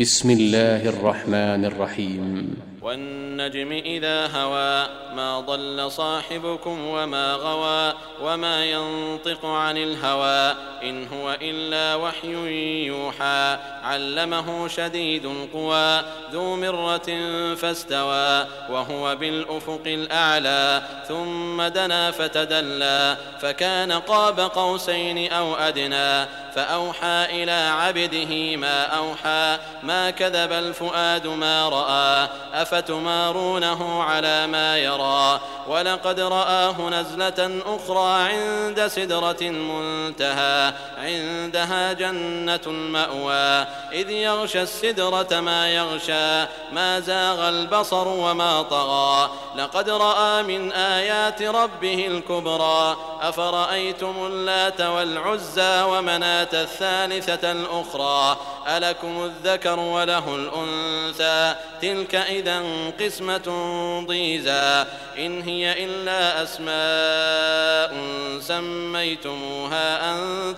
بسم الله الرحمن الرحيم. والنجم إذا هوى ما ضل صاحبكم وما غوى وما ينطق عن الهوى إن هو إلا وحي يوحى علمه شديد القوى ذو مرة فاستوى وهو بالأفق الأعلى ثم دنا فتدلى فكان قاب قوسين أو أدنى فأوحى إلى عبده ما أوحى ما كذب الفؤاد ما رأى أفتمارونه على ما يرى ولقد رآه نزلة أخرى عند سدرة منتهى عندها جنة المأوى إذ يغشى السدرة ما يغشى ما زاغ البصر وما طغى لقد رأى من آيات ربه الكبرى أفرأيتم اللات والعزى ومناة الثالثة الأخرى ألكم الذكر وله الأنثى تلك إذا قسمة ضيزى إن هي إلا أسماء سميتموها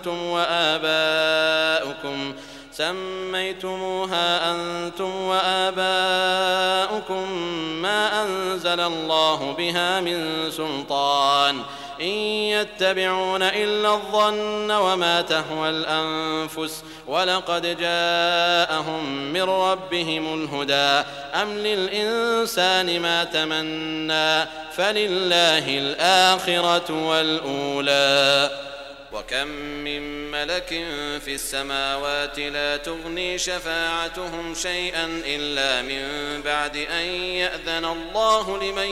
أنتم وآباؤكم ما أنزل الله بها من سلطان إن يتبعون إلا الظن وما تهوى الأنفس ولقد جاءهم من ربهم الهدى أم للإنسان ما تمنى فلله الآخرة والأولى وكم من ملك في السماوات لا تغني شفاعتهم شيئا إلا من بعد أن يأذن الله لمن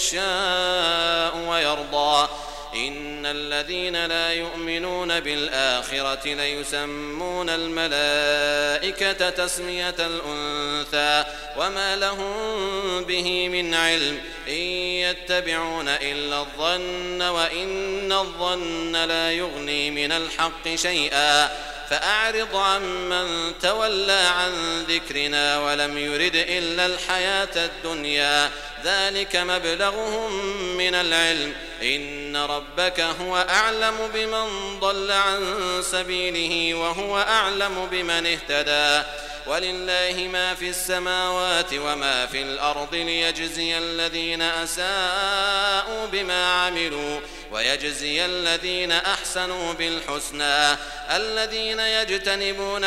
يشاء ويرضى إن الذين لا يؤمنون بالآخرة ليسمون الملائكة تسمية الأنثى وما لهم به من علم إن يتبعون إلا الظن وإن الظن لا يغني من الحق شيئا فأعرض عمن تولى عن ذكرنا ولم يرد إلا الحياة الدنيا ذلك مبلغهم من العلم إن ربك هو أعلم بمن ضل عن سبيله وهو أعلم بمن اهتدى ولله ما في السماوات وما في الأرض ليجزي الذين أساءوا بما عملوا ويجزي الذين أحسنوا بالحسنى الذين يجتنبون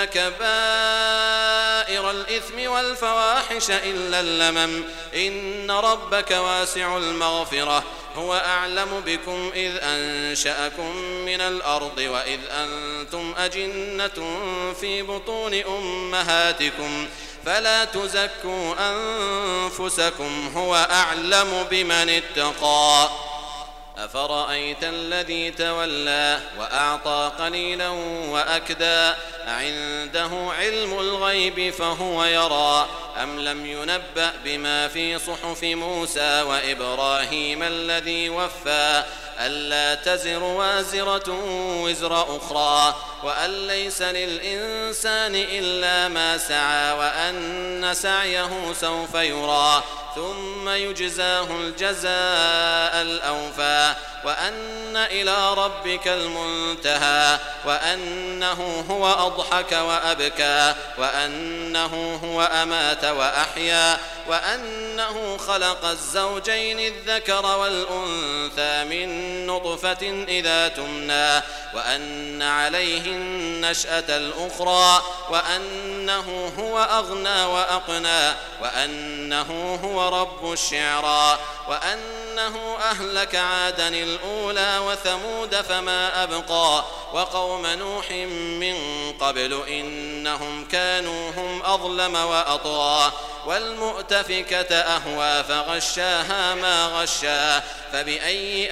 كبائر الإثم والفواحش إلا اللمم إن ربك واسع المغفرة هو أعلم بكم إذ أنشأكم من الأرض وإذ أنتم أجنة في بطون أمهاتكم فلا تزكوا أنفسكم هو أعلم بمن اتقى أفرأيت الذي تولى وأعطى قليلا وأكدى عنده علم الغيب فهو يرى أم لم ينبأ بما في صحف موسى وإبراهيم الذي وفى ألا تزر وازرة وزر أخرى وأن ليس للإنسان إلا ما سعى وأن سعيه سوف يرى ثم يجزاه الجزاء الأوفى وأن إلى ربك المنتهى وأنه هو أضحك وأبكى وأنه هو أمات وأحيا وأنه خلق الزوجين الذكر والأنثى من نطفة إذا تمنى وأن عليه النشأة الأخرى وأنه هو أغنى وأقنى وأنه هو رب الشعرى وأنه أهلك عادا الأولى وثمود فما أبقى وقوم نوح من قبل إنهم كانوا هم أظلم وأطغى والمؤتفكة أهوى فغشاها ما غشا فبأي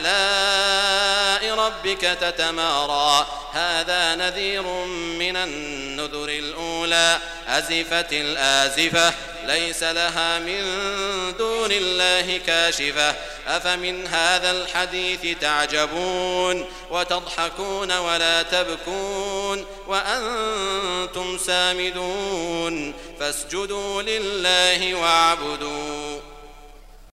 آلاء ربك تتمارى هذا نذير من النذر الأولى أزفت الآزفة ليس لها من دون الله كاشفة أفمن هذا الحديث تعجبون وتضحكون ولا تبكون وأنتم سامدون فاسجدوا لله واعبدوا